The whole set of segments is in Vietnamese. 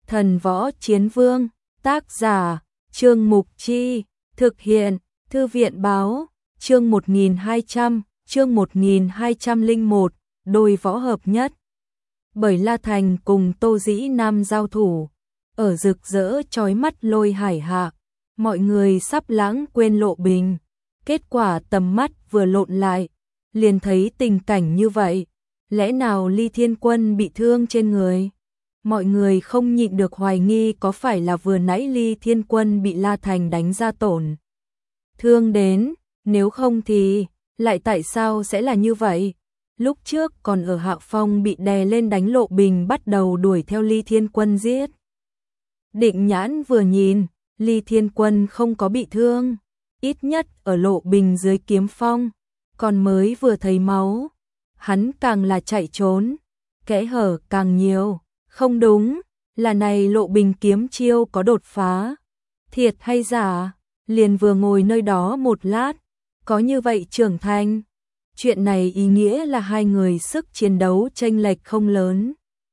Thần Võ Chiến Vương, tác giả, Trương Mục Chi, thực hiện, Thư viện Báo, chương 1201, đôi võ hợp nhất. Bởi La Thành cùng Tô Dĩ Nam giao thủ, ở rực rỡ chói mắt lôi hải hạ, mọi người sắp lãng quên Lộ Bình. Kết quả tầm mắt vừa lộn lại, liền thấy tình cảnh như vậy. Lẽ nào Ly Thiên Quân bị thương trên người? Mọi người không nhịn được hoài nghi có phải là vừa nãy Ly Thiên Quân bị La Thành đánh ra tổn thương đến, nếu không thì lại tại sao sẽ là như vậy? Lúc trước còn ở hạ phong bị đè lên đánh Lộ Bình bắt đầu đuổi theo Ly Thiên Quân giết. Định Nhãn vừa nhìn, Ly Thiên Quân không có bị thương, ít nhất ở Lộ Bình dưới kiếm phong, còn mới vừa thấy máu, hắn càng là chạy trốn, kẽ hở càng nhiều. Không đúng, là này Lộ Bình kiếm chiêu có đột phá. Thiệt hay giả? Liền vừa ngồi nơi đó một lát, có như vậy trưởng thành. Chuyện này ý nghĩa là hai người sức chiến đấu chênh lệch không lớn,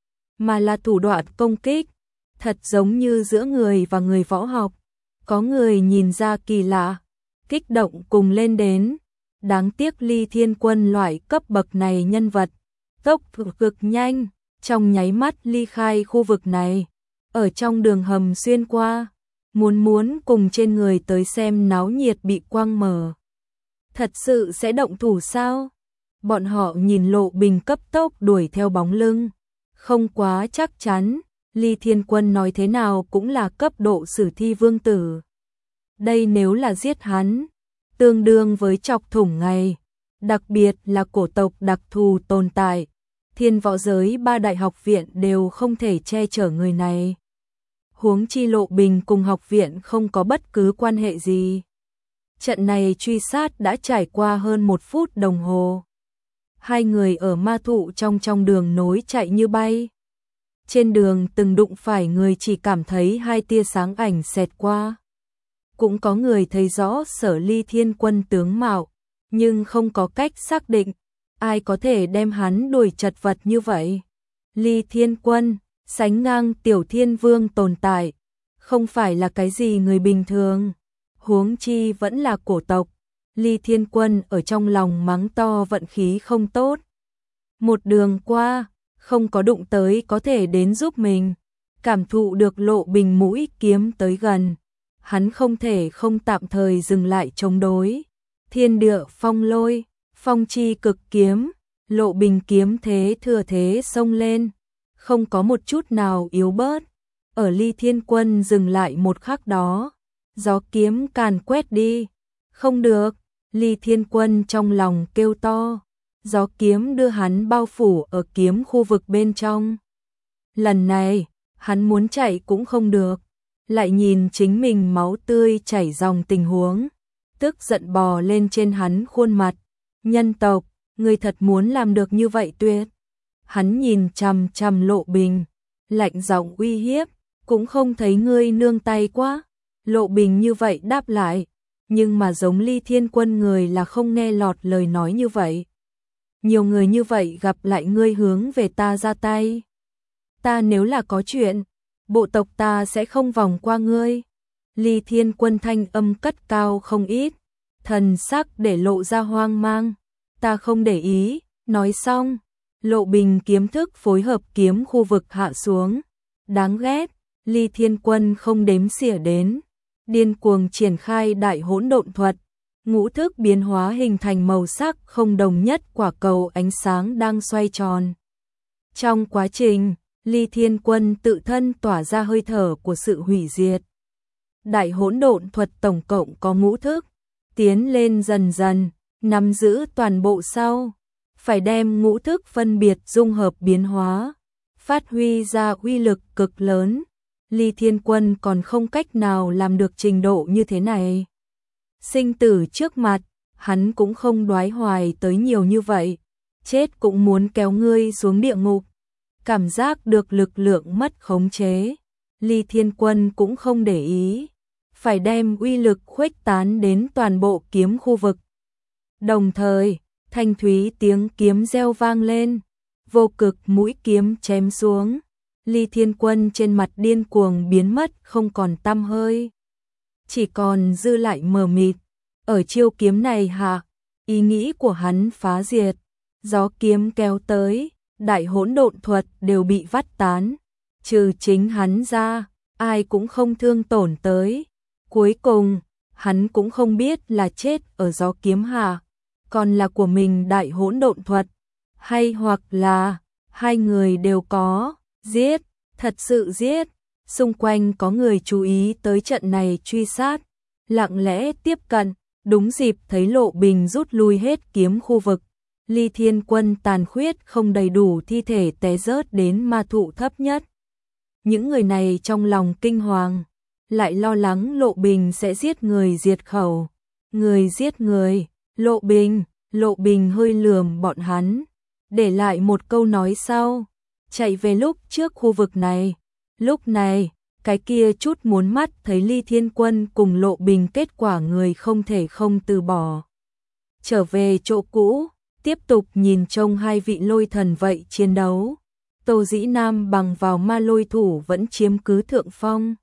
mà là thủ đoạn công kích, thật giống như giữa người và người võ học. Có người nhìn ra kỳ lạ, kích động cùng lên đến. Đáng tiếc Ly Thiên Quân loại cấp bậc này nhân vật, tốc độ cực nhanh, trong nháy mắt ly khai khu vực này, ở trong đường hầm xuyên qua, muốn cùng trên người tới xem náo nhiệt bị quang mở. Thật sự sẽ động thủ sao? Bọn họ nhìn Lộ Bình cấp tốc đuổi theo bóng lưng, không quá chắc chắn. Ly Thiên Quân nói thế nào cũng là cấp độ sử thi vương tử. Đây nếu là giết hắn, tương đương với chọc thủng ngày, đặc biệt là cổ tộc đặc thù tồn tại. Thiên võ giới 3 đại học viện đều không thể che chở người này. Huống chi Lộ Bình cùng học viện không có bất cứ quan hệ gì. Trận này truy sát đã trải qua hơn 1 phút đồng hồ. Hai người ở ma thụ trong đường nối chạy như bay. Trên đường từng đụng phải người chỉ cảm thấy hai tia sáng ảnh xẹt qua. Cũng có người thấy rõ Sở Ly Thiên Quân tướng mạo, nhưng không có cách xác định ai có thể đem hắn đuổi chật vật như vậy. Ly Thiên Quân, sánh ngang Tiểu Thiên Vương tồn tại, không phải là cái gì người bình thường. Huống chi vẫn là cổ tộc. Ly Thiên Quân ở trong lòng mắng to vận khí không tốt. Một đường qua, không có đụng tới có thể đến giúp mình. Cảm thụ được Lộ Bình mũi kiếm tới gần, hắn không thể không tạm thời dừng lại chống đối. Thiên địa phong lôi, phong chi cực kiếm, Lộ Bình kiếm thế thừa thế xông lên, không có một chút nào yếu bớt. Ở Ly Thiên Quân dừng lại một khắc đó, gió kiếm càn quét đi. Không được, Ly Thiên Quân trong lòng kêu to. Gió kiếm đưa hắn bao phủ ở kiếm khu vực bên trong. Lần này, hắn muốn chạy cũng không được, lại nhìn chính mình máu tươi chảy dòng tình huống, tức giận bò lên trên hắn khuôn mặt. Nhân tộc, ngươi thật muốn làm được như vậy tuyệt. Hắn nhìn chằm chằm Lộ Bình, lạnh giọng uy hiếp, cũng không thấy ngươi nương tay quá. Lộ Bình như vậy đáp lại, nhưng mà giống Ly Thiên Quân người là không nghe lọt lời nói như vậy. Nhiều người như vậy gặp lại ngươi hướng về ta ra tay. Ta nếu là có chuyện, bộ tộc ta sẽ không vòng qua ngươi. Ly Thiên Quân thanh âm cất cao không ít, thần sắc để lộ ra hoang mang. Ta không để ý, nói xong, Lộ Bình kiếm thức phối hợp kiếm khu vực hạ xuống. Đáng ghét, Ly Thiên Quân không đếm xỉa đến, điên cuồng triển khai đại hỗn độn thuật. Ngũ thức biến hóa hình thành màu sắc không đồng nhất quả cầu ánh sáng đang xoay tròn. Trong quá trình, Ly Thiên Quân tự thân tỏa ra hơi thở của sự hủy diệt. Đại hỗn độn thuật tổng cộng có ngũ thức, tiến lên dần dần, nắm giữ toàn bộ sau. Phải đem ngũ thức phân biệt dung hợp biến hóa, phát huy ra uy lực cực lớn. Ly Thiên Quân còn không cách nào làm được trình độ như thế này. Sinh tử trước mặt, hắn cũng không đoái hoài tới nhiều như vậy. Chết cũng muốn kéo ngươi xuống địa ngục. Cảm giác được lực lượng mất khống chế, Ly Thiên Quân cũng không để ý. Phải đem uy lực khuếch tán đến toàn bộ kiếm khu vực. Đồng thời, thanh thúy tiếng kiếm reo vang lên, vô cực mũi kiếm chém xuống. Ly Thiên Quân trên mặt điên cuồng biến mất không còn tăm hơi. Chỉ còn dư lại mờ mịt. Ở chiêu kiếm này hạ, ý nghĩ của hắn phá diệt. Gió kiếm kéo tới, đại hỗn độn thuật đều bị vắt tán. Trừ chính hắn ra, ai cũng không thương tổn tới. Cuối cùng, hắn cũng không biết là chết ở gió kiếm hạ, còn là của mình đại hỗn độn thuật, hay hoặc là hai người đều có, giết, thật sự giết. Xung quanh có người chú ý tới trận này truy sát, lặng lẽ tiếp cận, đúng dịp thấy Lộ Bình rút lui hết kiếm khu vực. Ly Thiên Quân tàn khuyết không đầy đủ thi thể té rớt đến ma thụ thấp nhất. Những người này trong lòng kinh hoàng, lại lo lắng Lộ Bình sẽ giết người diệt khẩu. Người giết người, Lộ Bình hơi lườm bọn hắn, để lại một câu nói sau, chạy về lúc trước khu vực này. Lúc này, cái kia chút muốn mắt thấy Ly Thiên Quân cùng Lộ Bình, kết quả người không thể không từ bỏ. Trở về chỗ cũ, tiếp tục nhìn trông hai vị lôi thần vậy chiến đấu. Tô Dĩ Nam bằng vào ma lôi thủ vẫn chiếm cứ thượng phong.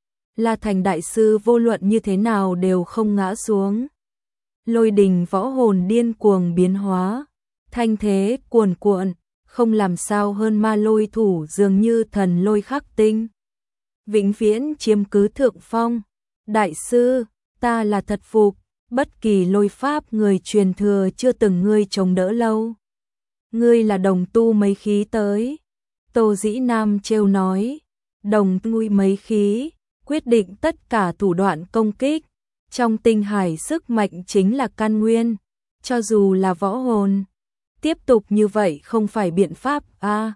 La Thành đại sư vô luận như thế nào đều không ngã xuống. Lôi đình võ hồn điên cuồng biến hóa, thanh thế cuồn cuộn, không làm sao hơn ma lôi thủ, dường như thần lôi khắc tinh. Vĩnh viễn chiếm cứ thượng phong. Đại sư, ta là thật phục, bất kỳ lôi pháp người truyền thừa chưa từng ngươi chống đỡ lâu. Ngươi là đồng tu mấy khí tới. Tô Dĩ Nam trêu nói, đồng tu mấy khí, quyết định tất cả thủ đoạn công kích. Trong tinh hải sức mạnh chính là căn nguyên, cho dù là võ hồn. Tiếp tục như vậy không phải biện pháp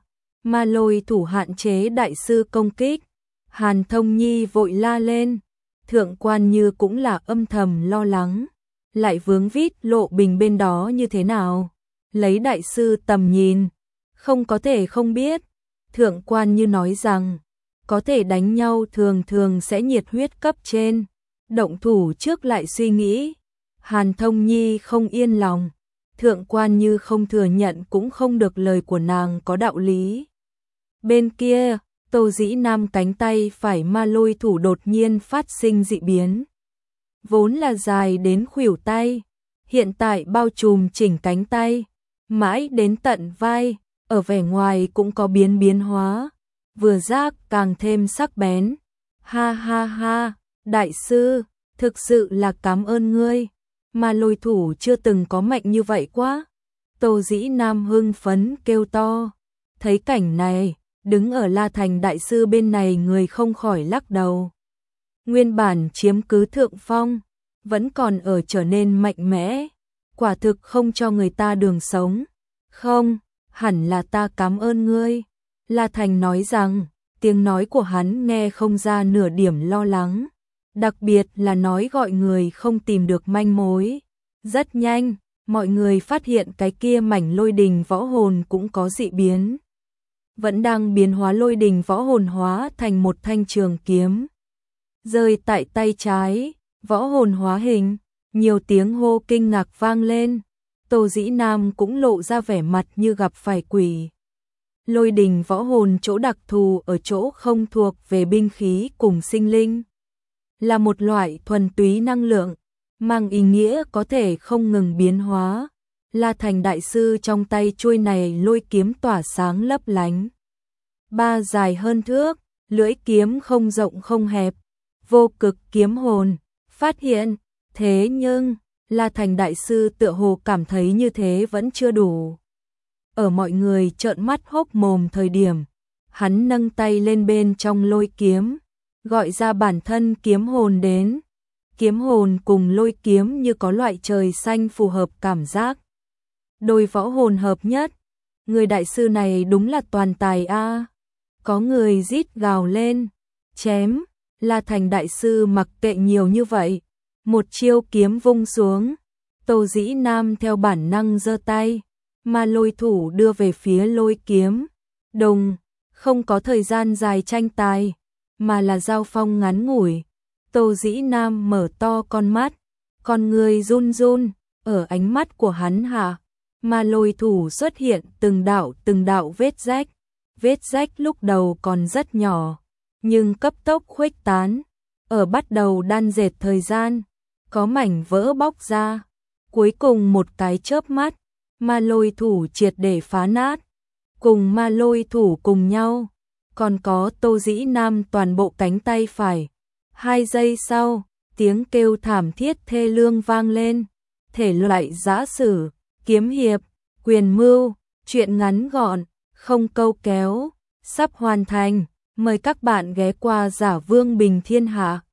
ma lôi thủ hạn chế đại sư công kích. Hàn Thông Nhi vội la lên, Thượng Quan Như cũng là âm thầm lo lắng, lại vướng vít Lộ Bình bên đó như thế nào. Lấy đại sư tầm nhìn, không có thể không biết. Thượng Quan Như nói rằng, có thể đánh nhau thường thường sẽ nhiệt huyết cấp trên, động thủ trước lại suy nghĩ. Hàn Thông Nhi không yên lòng, Thượng Quan Như không thừa nhận cũng không được, lời của nàng có đạo lý. Bên kia, Tô Dĩ Nam cánh tay phải ma lôi thủ đột nhiên phát sinh dị biến. Vốn là dài đến khuỷu tay, hiện tại bao trùm chỉnh cánh tay, mãi đến tận vai, ở vẻ ngoài cũng có biến hóa, vừa giác càng thêm sắc bén. Ha ha ha, đại sư, thực sự là cảm ơn ngươi, ma lôi thủ chưa từng có mạnh như vậy quá. Tô Dĩ Nam hưng phấn kêu to. Thấy cảnh này, đứng ở La Thành đại sư bên này người không khỏi lắc đầu. Nguyên bản chiếm cứ thượng phong, vẫn còn ở trở nên mạnh mẽ, quả thực không cho người ta đường sống. Không, hẳn là ta cảm ơn ngươi. La Thành nói rằng, tiếng nói của hắn nghe không ra nửa điểm lo lắng, đặc biệt là nói gọi người không tìm được manh mối. Rất nhanh, mọi người phát hiện cái kia mảnh lôi đình võ hồn cũng có dị biến. Vẫn đang biến hóa, lôi đình võ hồn hóa thành một thanh trường kiếm. Rơi tại tay trái, võ hồn hóa hình, nhiều tiếng hô kinh ngạc vang lên. Tô Dĩ Nam cũng lộ ra vẻ mặt như gặp phải quỷ. Lôi đình võ hồn chỗ đặc thù ở chỗ không thuộc về binh khí cùng sinh linh. Là một loại thuần túy năng lượng, mang ý nghĩa có thể không ngừng biến hóa. La Thành đại sư trong tay chuôi này lôi kiếm tỏa sáng lấp lánh. Ba dài hơn thước, lưỡi kiếm không rộng không hẹp, vô cực kiếm hồn, phát hiện. Thế nhưng, La Thành đại sư tựa hồ cảm thấy như thế vẫn chưa đủ. Ở mọi người trợn mắt hốc mồm thời điểm, hắn nâng tay lên bên trong lôi kiếm, gọi ra bản thân kiếm hồn đến. Kiếm hồn cùng lôi kiếm như có loại trời xanh phù hợp cảm giác. Đôi võ hồn hợp nhất, người đại sư này đúng là toàn tài a. Có người rít gào lên, chém. La Thành đại sư mặc kệ nhiều như vậy, một chiêu kiếm vung xuống. Tô Dĩ Nam theo bản năng giơ tay, mà lôi thủ đưa về phía lôi kiếm. Đồng, không có thời gian dài tranh tài, mà là giao phong ngắn ngủi. Tô Dĩ Nam mở to con mắt, con người run run, ở ánh mắt của hắn hạ, mà lôi thủ xuất hiện từng đạo vết rách, vết rách lúc đầu còn rất nhỏ, nhưng cấp tốc khuếch tán, ở bắt đầu đan dệt thời gian, có mảnh vỡ bóc ra. Cuối cùng một cái chớp mắt, ma lôi thủ triệt để phá nát, cùng ma lôi thủ cùng nhau, còn có Tô Dĩ Nam toàn bộ cánh tay phải. 2 giây sau, tiếng kêu thảm thiết thê lương vang lên, thể loại giã sử, kiếm hiệp, quyền mưu, truyện ngắn gọn, không câu kéo, sắp hoàn thành, mời các bạn ghé qua Giả Vương Bình Thiên Hạ.